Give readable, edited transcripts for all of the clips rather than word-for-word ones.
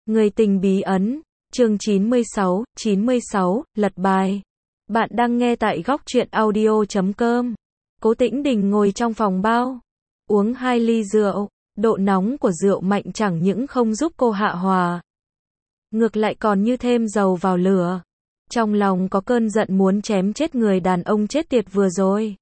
Người tình bí ẩn, chương 96, lật bài. Bạn đang nghe tại góc truyện audio.com. Cố Tĩnh Đình ngồi trong phòng bao, uống 2 ly rượu, độ nóng của rượu mạnh chẳng những không giúp cô hạ hòa, ngược lại còn như thêm dầu vào lửa. Trong lòng có cơn giận muốn chém chết người đàn ông chết tiệt vừa rồi.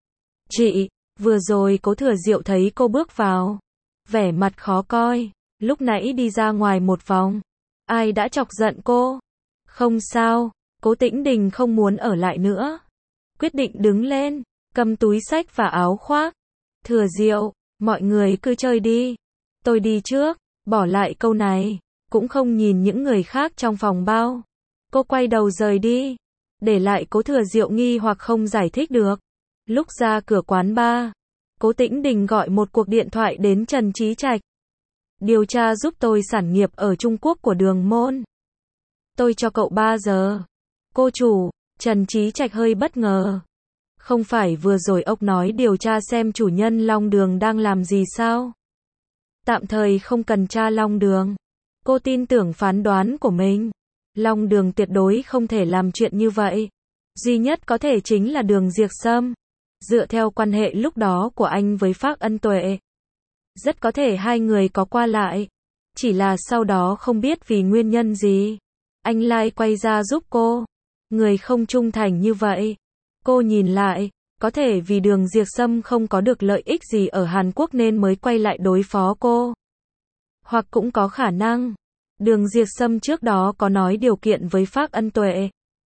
Chị, vừa rồi Cố Thừa Diệu thấy cô bước vào, vẻ mặt khó coi, lúc nãy đi ra ngoài một vòng. Ai đã chọc giận cô? Không sao, Cố Tĩnh Đình không muốn ở lại nữa. Quyết định đứng lên, cầm túi xách và áo khoác. Thừa Diệu, mọi người cứ chơi đi. Tôi đi trước, bỏ lại câu này, cũng không nhìn những người khác trong phòng bao. Cô quay đầu rời đi, để lại Cố Thừa Diệu nghi hoặc không giải thích được. Lúc ra cửa quán bar, Cố Tĩnh Đình gọi một cuộc điện thoại đến Trần Chí Trạch. Điều tra giúp tôi sản nghiệp ở Trung Quốc của Đường Môn. Tôi cho cậu 3 giờ. Cô chủ, Trần Chí Trạch hơi bất ngờ. Không phải vừa rồi ông nói điều tra xem chủ nhân Long Đường đang làm gì sao? Tạm thời không cần tra Long Đường. Cô tin tưởng phán đoán của mình. Long Đường tuyệt đối không thể làm chuyện như vậy. Duy nhất có thể chính là Đường Diệp Sâm. Dựa theo quan hệ lúc đó của anh với Phác Ân Tuệ, rất có thể hai người có qua lại. Chỉ là sau đó không biết vì nguyên nhân gì, anh lại quay ra giúp cô. Người không trung thành như vậy. Cô nhìn lại, có thể vì Đường Diệp Sâm không có được lợi ích gì ở Hàn Quốc nên mới quay lại đối phó cô. Hoặc cũng có khả năng, Đường Diệp Sâm trước đó có nói điều kiện với Phác Ân Tuệ.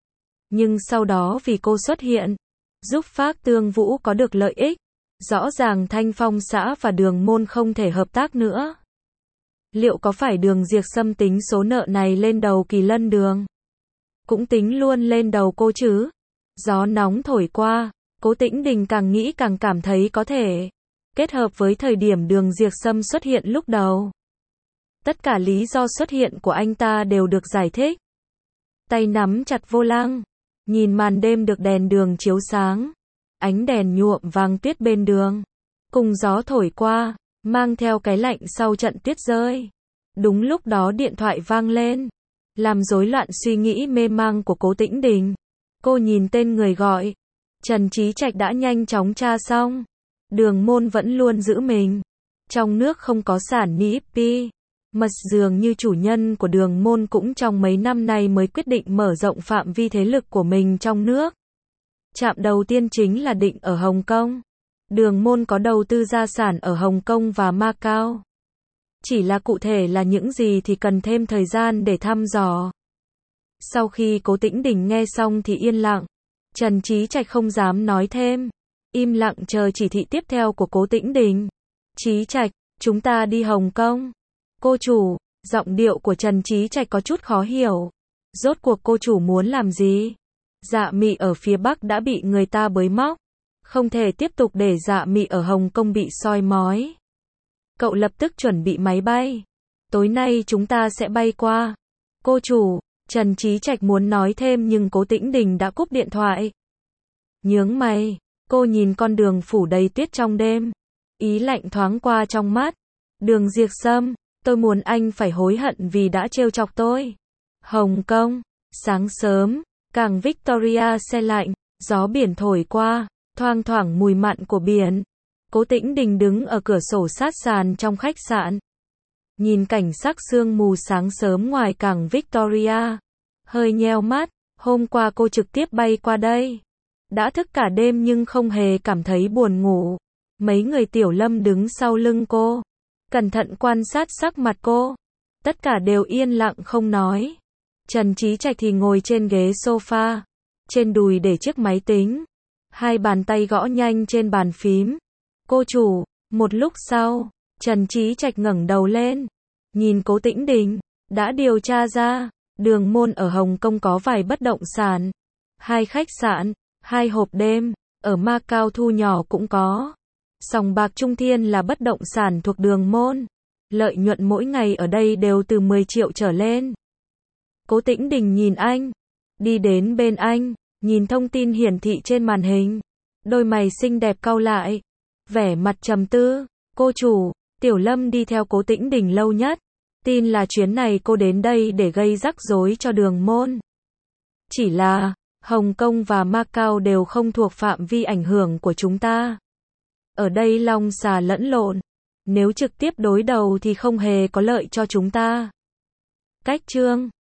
Nhưng sau đó vì cô xuất hiện, giúp Phác Tương Vũ có được lợi ích. Rõ ràng Thanh Phong xã và Đường Môn không thể hợp tác nữa. Liệu có phải Đường Diệp Sâm tính số nợ này lên đầu Kỳ Lân Đường? Cũng tính luôn lên đầu cô chứ? Gió nóng thổi qua, Cố Tĩnh Đình càng nghĩ càng cảm thấy có thể. Kết hợp với thời điểm Đường Diệp Sâm xuất hiện lúc đầu, tất cả lý do xuất hiện của anh ta đều được giải thích. Tay nắm chặt vô lăng, nhìn màn đêm được đèn đường chiếu sáng. Ánh đèn nhuộm vàng tuyết bên đường, cùng gió thổi qua, mang theo cái lạnh sau trận tuyết rơi. Đúng lúc đó điện thoại vang lên, làm rối loạn suy nghĩ mê mang của Cố Tĩnh Đình. Cô nhìn tên người gọi. Trần Chí Trạch đã nhanh chóng tra xong. Đường Môn vẫn luôn giữ mình. Trong nước không có sản Nippy. Mật dường như chủ nhân của Đường Môn cũng trong mấy năm nay mới quyết định mở rộng phạm vi thế lực của mình trong nước. Trạm đầu tiên chính là định ở Hồng Kông. Đường Môn có đầu tư gia sản ở Hồng Kông và Macau. Chỉ là cụ thể là những gì thì cần thêm thời gian để thăm dò. Sau khi Cố Tĩnh Đình nghe xong thì yên lặng. Trần Chí Trạch không dám nói thêm. Im lặng chờ chỉ thị tiếp theo của Cố Tĩnh Đình. Chí Trạch, chúng ta đi Hồng Kông. Cô chủ, giọng điệu của Trần Chí Trạch có chút khó hiểu. Rốt cuộc cô chủ muốn làm gì? Dạ Mị ở phía Bắc đã bị người ta bới móc. Không thể tiếp tục để Dạ Mị ở Hồng Kông bị soi mói. Cậu lập tức chuẩn bị máy bay. Tối nay chúng ta sẽ bay qua. Cô chủ, Trần Chí Trạch muốn nói thêm nhưng Cố Tĩnh Đình đã cúp điện thoại. Nhướng mày, cô nhìn con đường phủ đầy tuyết trong đêm. Ý lạnh thoáng qua trong mắt. Đường Diệp Sâm, tôi muốn anh phải hối hận vì đã trêu chọc tôi. Hồng Kông, sáng sớm. Cảng Victoria se lạnh, gió biển thổi qua, thoang thoảng mùi mặn của biển. Cố Tĩnh Đình đứng ở cửa sổ sát sàn trong khách sạn. Nhìn cảnh sắc sương mù sáng sớm ngoài cảng Victoria. Hơi nheo mắt, hôm qua cô trực tiếp bay qua đây. Đã thức cả đêm nhưng không hề cảm thấy buồn ngủ. Mấy người Tiểu Lâm đứng sau lưng cô, cẩn thận quan sát sắc mặt cô. Tất cả đều yên lặng không nói. Trần Chí Trạch thì ngồi trên ghế sofa, trên đùi để chiếc máy tính, hai bàn tay gõ nhanh trên bàn phím. Cô chủ, một lúc sau, Trần Chí Trạch ngẩng đầu lên, nhìn Cố Tĩnh Đình, đã điều tra ra, Đường Môn ở Hồng Kông có vài bất động sản, 2 khách sạn, 2 hộp đêm, ở Macau thu nhỏ cũng có. Sòng bạc Trung Thiên là bất động sản thuộc Đường Môn, lợi nhuận mỗi ngày ở đây đều từ 10 triệu trở lên. Cố Tĩnh Đình nhìn anh, đi đến bên anh, nhìn thông tin hiển thị trên màn hình. Đôi mày xinh đẹp cau lại, vẻ mặt trầm tư. Cô chủ, Tiểu Lâm đi theo Cố Tĩnh Đình lâu nhất. Tin là chuyến này cô đến đây để gây rắc rối cho Đường Môn. Chỉ là, Hồng Kông và Macau đều không thuộc phạm vi ảnh hưởng của chúng ta. Ở đây long xà lẫn lộn. Nếu trực tiếp đối đầu thì không hề có lợi cho chúng ta. Cách chương